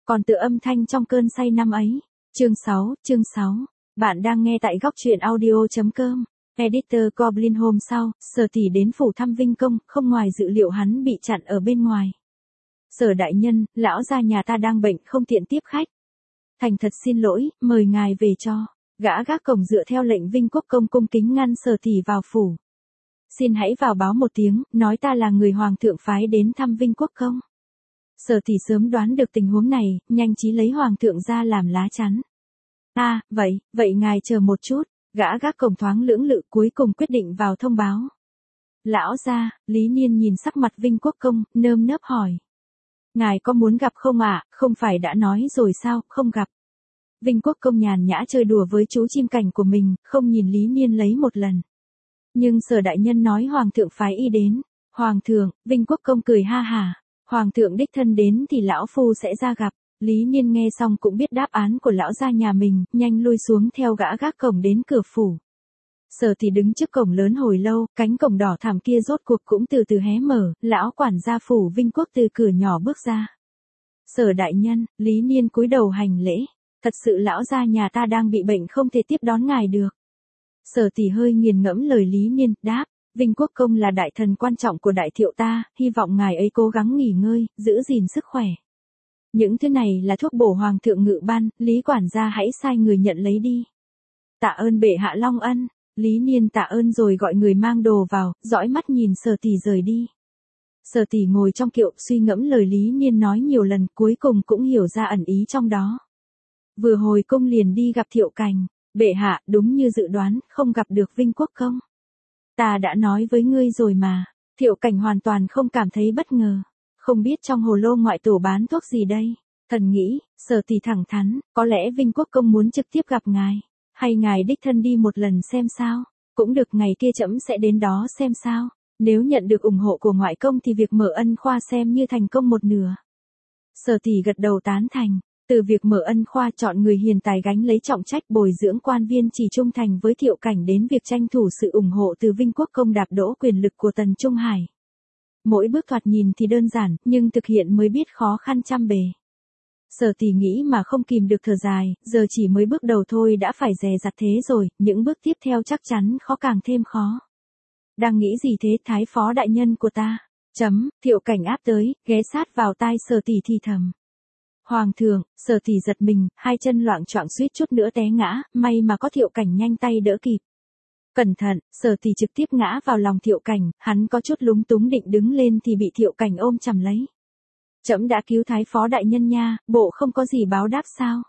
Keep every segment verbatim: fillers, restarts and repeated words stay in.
còn tựa âm thanh trong cơn say năm ấy. Chương sáu, chương sáu. Bạn đang nghe tại góc truyện audio.com. Editor Goblin hôm sau, Sở Tỷ đến phủ thăm Vinh Công, không ngoài dự liệu hắn bị chặn ở bên ngoài. Sở đại nhân, lão gia nhà ta đang bệnh không tiện tiếp khách. Thành thật xin lỗi, mời ngài về cho. Gã gác cổng dựa theo lệnh Vinh Quốc Công cung kính ngăn Sở Tỷ vào phủ. Xin hãy vào báo một tiếng, nói ta là người hoàng thượng phái đến thăm Vinh Quốc Công. Sở Tỷ sớm đoán được tình huống này, nhanh trí lấy hoàng thượng ra làm lá chắn. À, vậy, vậy ngài chờ một chút, gã gác cổng thoáng lưỡng lự cuối cùng quyết định vào thông báo. Lão gia, Lý Niên nhìn sắc mặt Vinh Quốc Công, nơm nớp hỏi. Ngài có muốn gặp không ạ, à? Không phải đã nói rồi sao, không gặp. Vinh Quốc Công nhàn nhã chơi đùa với chú chim cảnh của mình, không nhìn Lý Niên lấy một lần. Nhưng Sở đại nhân nói hoàng thượng phái y đến. Hoàng thượng, Vinh Quốc Công cười ha hả. Hoàng thượng đích thân đến thì lão phu sẽ ra gặp. Lý Niên nghe xong cũng biết đáp án của lão gia nhà mình, nhanh lui xuống theo gã gác cổng đến cửa phủ. Sở Tỷ đứng trước cổng lớn hồi lâu, cánh cổng đỏ thẳm kia rốt cuộc cũng từ từ hé mở, lão quản gia phủ Vinh Quốc từ cửa nhỏ bước ra. Sở đại nhân, Lý Niên cúi đầu hành lễ. Thật sự lão gia nhà ta đang bị bệnh không thể tiếp đón ngài được. Sở Tỷ hơi nghiền ngẫm lời Lý Niên, đáp. Vinh Quốc Công là đại thần quan trọng của đại thiệu ta, hy vọng ngài ấy cố gắng nghỉ ngơi, giữ gìn sức khỏe. Những thứ này là thuốc bổ hoàng thượng ngự ban, Lý quản gia hãy sai người nhận lấy đi. Tạ ơn bệ hạ long ân. Lý Niên tạ ơn rồi gọi người mang đồ vào, dõi mắt nhìn Sở Tỷ rời đi. Sở Tỷ ngồi trong kiệu suy ngẫm lời Lý Niên nói nhiều lần, cuối cùng cũng hiểu ra ẩn ý trong đó. Vừa hồi cung liền đi gặp Thiệu Cảnh. Bệ hạ, đúng như dự đoán, không gặp được Vinh Quốc Công. Ta đã nói với ngươi rồi mà. Thiệu Cảnh hoàn toàn không cảm thấy bất ngờ. Không biết trong hồ lô ngoại tổ bán thuốc gì đây. Thần nghĩ, Sở Tỷ thẳng thắn, có lẽ Vinh Quốc Công muốn trực tiếp gặp ngài. Hay ngài đích thân đi một lần xem sao. Cũng được, ngày kia trẫm sẽ đến đó xem sao. Nếu nhận được ủng hộ của ngoại công thì việc mở ân khoa xem như thành công một nửa. Sở Tỷ gật đầu tán thành. Từ việc mở ân khoa chọn người hiền tài gánh lấy trọng trách bồi dưỡng quan viên chỉ trung thành với Thiệu Cảnh đến việc tranh thủ sự ủng hộ từ Vinh Quốc Công đạp đỗ quyền lực của Tần Trung Hải. Mỗi bước thoạt nhìn thì đơn giản, nhưng thực hiện mới biết khó khăn trăm bề. Sở Tỷ nghĩ mà không kìm được thở dài, giờ chỉ mới bước đầu thôi đã phải dè dặt thế rồi, những bước tiếp theo chắc chắn khó càng thêm khó. Đang nghĩ gì thế thái phó đại nhân của ta? Chấm, Thiệu Cảnh áp tới, ghé sát vào tai Sở Tỷ thì thầm. Hoàng thượng, Sở Tỷ giật mình, hai chân loạng choạng suýt chút nữa té ngã, may mà có Thiệu Cảnh nhanh tay đỡ kịp. Cẩn thận, Sở Tỷ trực tiếp ngã vào lòng Thiệu Cảnh, hắn có chút lúng túng định đứng lên thì bị Thiệu Cảnh ôm chầm lấy. Trẫm đã cứu thái phó đại nhân nha, bộ không có gì báo đáp sao?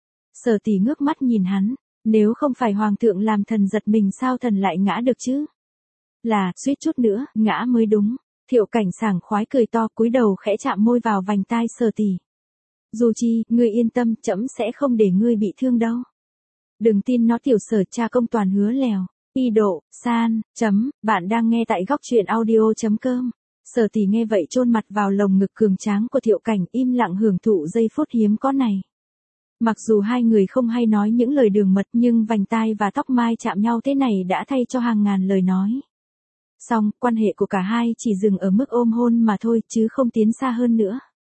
Sở Tỷ ngước mắt nhìn hắn, nếu không phải hoàng thượng làm thần giật mình sao thần lại ngã được chứ? Là, suýt chút nữa, ngã mới đúng. Thiệu Cảnh sảng khoái cười to cúi đầu khẽ chạm môi vào vành tai Sở Tỷ. Dù chi, ngươi yên tâm, trẫm sẽ không để ngươi bị thương đâu. Đừng tin nó tiểu Sở cha công toàn hứa lèo. Y độ, san, chấm, bạn đang nghe tại góc truyện audio.com. Sở Tỷ nghe vậy chôn mặt vào lồng ngực cường tráng của Thiệu Cảnh im lặng hưởng thụ giây phút hiếm có này. Mặc dù hai người không hay nói những lời đường mật nhưng vành tai và tóc mai chạm nhau thế này đã thay cho hàng ngàn lời nói. Song, quan hệ của cả hai chỉ dừng ở mức ôm hôn mà thôi chứ không tiến xa hơn nữa.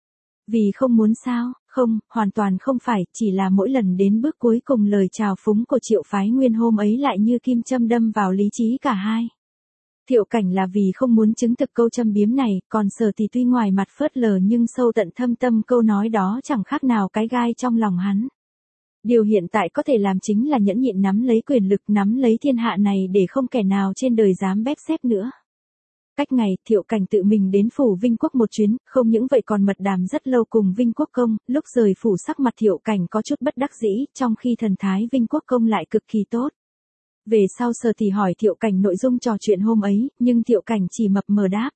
Vì không muốn sao, không, hoàn toàn không phải, chỉ là mỗi lần đến bước cuối cùng lời chào phúng của Triệu Phái Nguyên hôm ấy lại như kim châm đâm vào lý trí cả hai. Thiệu Cảnh là vì không muốn chứng thực câu châm biếm này, còn Sở Tỷ tuy ngoài mặt phớt lờ nhưng sâu tận thâm tâm câu nói đó chẳng khác nào cái gai trong lòng hắn. Điều hiện tại có thể làm chính là nhẫn nhịn nắm lấy quyền lực, nắm lấy thiên hạ này để không kẻ nào trên đời dám bép xếp nữa. Cách ngày, Thiệu Cảnh tự mình đến phủ Vinh Quốc một chuyến, không những vậy còn mật đàm rất lâu cùng Vinh Quốc Công, lúc rời phủ sắc mặt Thiệu Cảnh có chút bất đắc dĩ, trong khi thần thái Vinh Quốc Công lại cực kỳ tốt. Về sau Sở Tỷ hỏi Thiệu Cảnh nội dung trò chuyện hôm ấy, nhưng Thiệu Cảnh chỉ mập mờ đáp.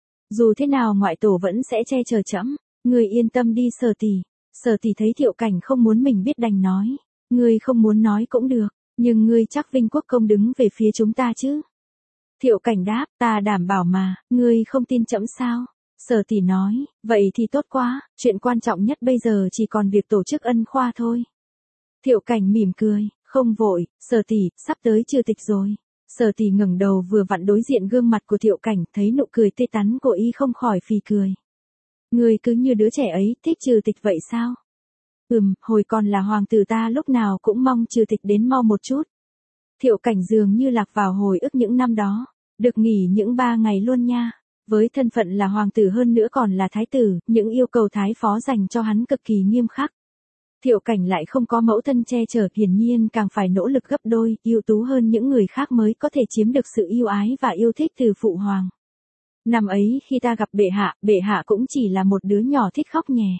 Dù thế nào ngoại tổ vẫn sẽ che chở trẫm, ngươi yên tâm đi Sở Tỷ. Sở Tỷ thấy Thiệu Cảnh không muốn mình biết đành nói, ngươi không muốn nói cũng được, nhưng ngươi chắc Vinh Quốc Công đứng về phía chúng ta chứ? Thiệu Cảnh đáp, ta đảm bảo mà, ngươi không tin trẫm sao? Sở Tỷ nói, vậy thì tốt quá, chuyện quan trọng nhất bây giờ chỉ còn việc tổ chức ân khoa thôi. Thiệu Cảnh mỉm cười, không vội, Sở Tỷ, sắp tới trừ tịch rồi. Sở Tỷ ngẩng đầu vừa vặn đối diện gương mặt của Thiệu Cảnh, thấy nụ cười tươi tắn của y không khỏi phì cười. Ngươi cứ như đứa trẻ ấy, thích trừ tịch vậy sao? Ừm, hồi còn là hoàng tử ta lúc nào cũng mong trừ tịch đến mau một chút. Thiệu Cảnh dường như lạc vào hồi ức những năm đó, được nghỉ những ba ngày luôn nha. Với thân phận là hoàng tử hơn nữa còn là thái tử, những yêu cầu thái phó dành cho hắn cực kỳ nghiêm khắc. Thiệu Cảnh lại không có mẫu thân che chở, hiển nhiên càng phải nỗ lực gấp đôi, ưu tú hơn những người khác mới có thể chiếm được sự yêu ái và yêu thích từ phụ hoàng. Năm ấy khi ta gặp bệ hạ, bệ hạ cũng chỉ là một đứa nhỏ thích khóc nhè.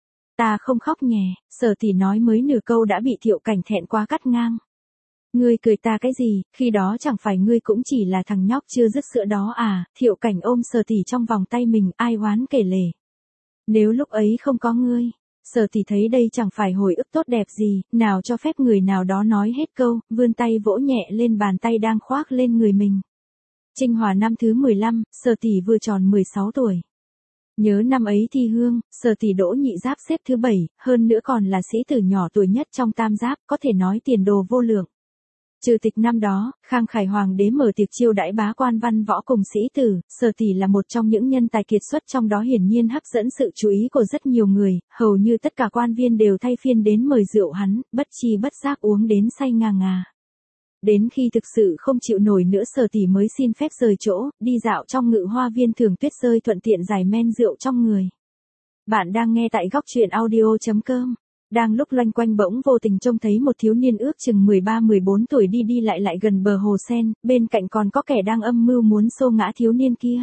Ta không khóc nhè, Sở tỷ nói mới nửa câu đã bị Thiệu Cảnh thẹn quá cắt ngang. Ngươi cười ta cái gì, khi đó chẳng phải ngươi cũng chỉ là thằng nhóc chưa dứt sữa đó à? Thiệu Cảnh ôm Sở tỷ trong vòng tay mình, ai oán kể lể. Nếu lúc ấy không có ngươi, Sở tỷ thấy đây chẳng phải hồi ức tốt đẹp gì, nào cho phép người nào đó nói hết câu, vươn tay vỗ nhẹ lên bàn tay đang khoác lên người mình. Trinh Hòa năm thứ mười lăm, Sở tỷ vừa tròn mười sáu tuổi. Nhớ năm ấy thi hương, Sở tỷ đỗ nhị giáp xếp thứ bảy, hơn nữa còn là sĩ tử nhỏ tuổi nhất trong tam giáp, có thể nói tiền đồ vô lượng. Trừ tịch năm đó, Khang Khải Hoàng đế mở tiệc chiêu đãi bá quan văn võ cùng sĩ tử, Sở tỷ là một trong những nhân tài kiệt xuất trong đó, hiển nhiên hấp dẫn sự chú ý của rất nhiều người, hầu như tất cả quan viên đều thay phiên đến mời rượu hắn, bất chi bất giác uống đến say ngà ngà. Đến khi thực sự không chịu nổi nữa, Sở tỷ mới xin phép rời chỗ, đi dạo trong ngự hoa viên thưởng tuyết rơi, thuận tiện giải men rượu trong người. Bạn đang nghe tại góc truyện audio chấm com. Đang lúc loanh quanh bỗng vô tình trông thấy một thiếu niên ước chừng mười ba mười bốn tuổi đi đi lại lại gần bờ hồ sen, bên cạnh còn có kẻ đang âm mưu muốn xô ngã thiếu niên kia.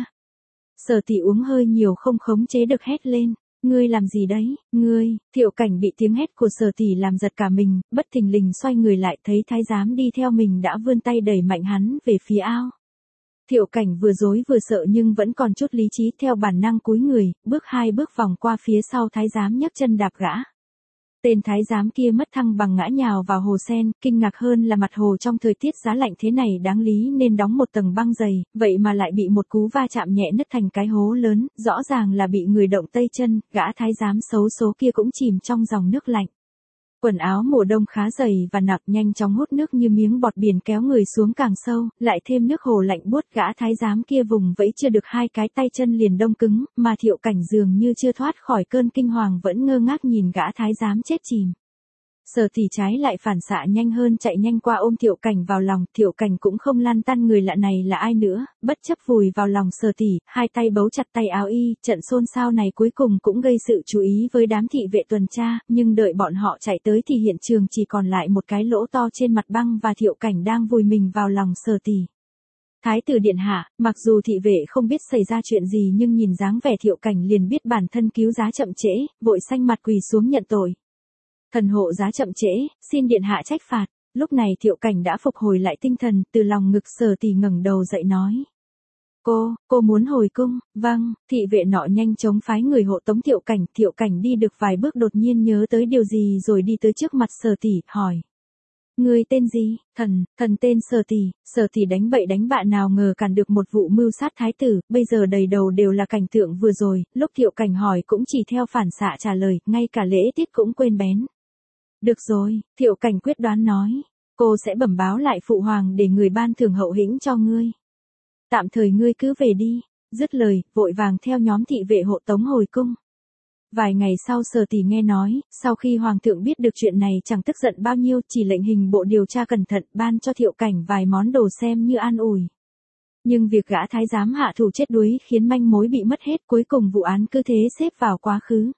Sở tỷ uống hơi nhiều không khống chế được hét lên. Ngươi làm gì đấy, ngươi? Thiệu Cảnh bị tiếng hét của Sở tỷ làm giật cả mình, bất thình lình xoay người lại thấy thái giám đi theo mình đã vươn tay đẩy mạnh hắn về phía ao. Thiệu Cảnh vừa rối vừa sợ nhưng vẫn còn chút lý trí, theo bản năng cúi người, bước hai bước vòng qua phía sau thái giám nhấc chân đạp gã. Tên thái giám kia mất thăng bằng ngã nhào vào hồ sen, kinh ngạc hơn là mặt hồ trong thời tiết giá lạnh thế này đáng lý nên đóng một tầng băng dày, vậy mà lại bị một cú va chạm nhẹ nứt thành cái hố lớn, rõ ràng là bị người động tay chân, gã thái giám xấu số kia cũng chìm trong dòng nước lạnh. Quần áo mùa đông khá dày và nặng, nhanh chóng hút nước như miếng bọt biển kéo người xuống càng sâu, lại thêm nước hồ lạnh buốt, gã thái giám kia vùng vẫy chưa được hai cái tay chân liền đông cứng, mà Thiệu Cảnh dường như chưa thoát khỏi cơn kinh hoàng vẫn ngơ ngác nhìn gã thái giám chết chìm. Sở tỷ trái lại phản xạ nhanh hơn, chạy nhanh qua ôm Thiệu Cảnh vào lòng, Thiệu Cảnh cũng không lăn tăn người lạ này là ai nữa, bất chấp vùi vào lòng Sở tỷ, hai tay bấu chặt tay áo y, trận xôn xao này cuối cùng cũng gây sự chú ý với đám thị vệ tuần tra, nhưng đợi bọn họ chạy tới thì hiện trường chỉ còn lại một cái lỗ to trên mặt băng và Thiệu Cảnh đang vùi mình vào lòng Sở tỷ. Thái tử điện hạ, mặc dù thị vệ không biết xảy ra chuyện gì nhưng nhìn dáng vẻ Thiệu Cảnh liền biết bản thân cứu giá chậm trễ, vội xanh mặt quỳ xuống nhận tội. Thần hộ giá chậm trễ, xin điện hạ trách phạt. Lúc này Thiệu Cảnh đã phục hồi lại tinh thần, từ lòng ngực Sở tỷ ngẩng đầu dậy nói. Cô, cô muốn hồi cung, vâng, thị vệ nọ nhanh chóng phái người hộ tống Thiệu Cảnh. Thiệu Cảnh đi được vài bước đột nhiên nhớ tới điều gì rồi đi tới trước mặt Sở tỷ, hỏi. Ngươi tên gì? Thần, thần tên Sở tỷ. Sở tỷ đánh bậy đánh bạ nào ngờ cản được một vụ mưu sát thái tử, bây giờ đầy đầu đều là cảnh tượng vừa rồi, lúc Thiệu Cảnh hỏi cũng chỉ theo phản xạ trả lời, ngay cả lễ tiết cũng quên bén. Được rồi, Thiệu Cảnh quyết đoán nói, cô sẽ bẩm báo lại phụ hoàng để người ban thưởng hậu hĩnh cho ngươi. Tạm thời ngươi cứ về đi. Dứt lời, vội vàng theo nhóm thị vệ hộ tống hồi cung. Vài ngày sau Sở tỷ nghe nói, sau khi hoàng thượng biết được chuyện này chẳng tức giận bao nhiêu, chỉ lệnh hình bộ điều tra cẩn thận, ban cho Thiệu Cảnh vài món đồ xem như an ủi. Nhưng việc gã thái giám hạ thủ chết đuối khiến manh mối bị mất hết, cuối cùng vụ án cứ thế xếp vào quá khứ.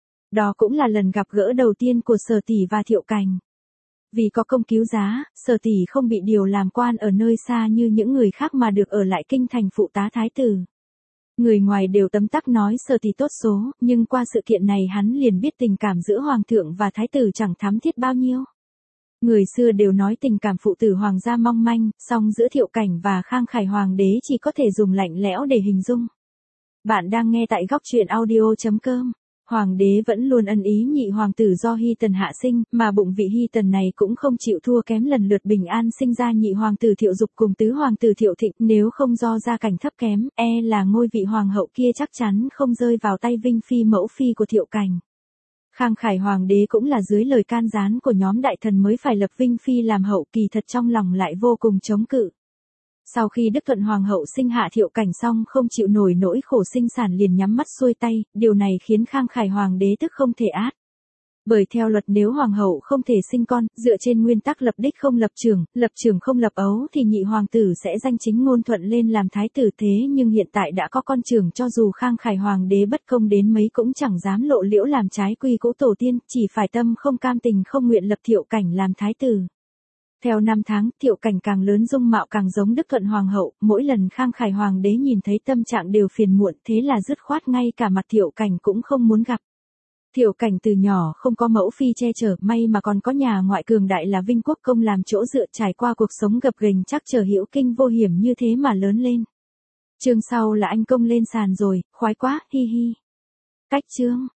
Đó cũng là lần gặp gỡ đầu tiên của Sở tỷ và Thiệu Cảnh. Vì có công cứu giá, Sở tỷ không bị điều làm quan ở nơi xa như những người khác mà được ở lại kinh thành phụ tá thái tử. Người ngoài đều tấm tắc nói Sở tỷ tốt số, nhưng qua sự kiện này hắn liền biết tình cảm giữa hoàng thượng và thái tử chẳng thắm thiết bao nhiêu. Người xưa đều nói tình cảm phụ tử hoàng gia mong manh, song giữa Thiệu Cảnh và Khang Khải hoàng đế chỉ có thể dùng lạnh lẽo để hình dung. Bạn đang nghe tại góc truyện audio chấm com. Hoàng đế vẫn luôn ân ý nhị hoàng tử do Hy Tần hạ sinh, mà bụng vị Hy Tần này cũng không chịu thua kém, lần lượt bình an sinh ra nhị hoàng tử Thiệu Dục cùng tứ hoàng tử Thiệu Thịnh, nếu không do gia cảnh thấp kém, e là ngôi vị hoàng hậu kia chắc chắn không rơi vào tay Vinh phi mẫu phi của Thiệu Cảnh. Khang Khải hoàng đế cũng là dưới lời can gián của nhóm đại thần mới phải lập Vinh phi làm hậu, kỳ thật trong lòng lại vô cùng chống cự. Sau khi Đức Thuận Hoàng hậu sinh hạ Thiệu Cảnh xong không chịu nổi nỗi khổ sinh sản liền nhắm mắt xuôi tay, điều này khiến Khang Khải Hoàng đế tức không thể át. Bởi theo luật nếu hoàng hậu không thể sinh con, dựa trên nguyên tắc lập đích không lập trưởng, lập trưởng không lập ấu thì nhị hoàng tử sẽ danh chính ngôn thuận lên làm thái tử, thế nhưng hiện tại đã có con trưởng, cho dù Khang Khải hoàng đế bất công đến mấy cũng chẳng dám lộ liễu làm trái quy cũ tổ tiên, chỉ phải tâm không cam tình không nguyện lập Thiệu Cảnh làm thái tử. Theo năm tháng, Thiệu Cảnh càng lớn dung mạo càng giống Đức Thuận hoàng hậu, mỗi lần Khang Khải hoàng đế nhìn thấy tâm trạng đều phiền muộn, thế là dứt khoát ngay cả mặt Thiệu Cảnh cũng không muốn gặp. Thiệu Cảnh từ nhỏ không có mẫu phi che chở, may mà còn có nhà ngoại cường đại là Vinh Quốc công làm chỗ dựa, trải qua cuộc sống gập ghềnh chắc trở hữu kinh vô hiểm như thế mà lớn lên. Chương sau là anh công lên sàn rồi, khoái quá, hi hi. Cách chương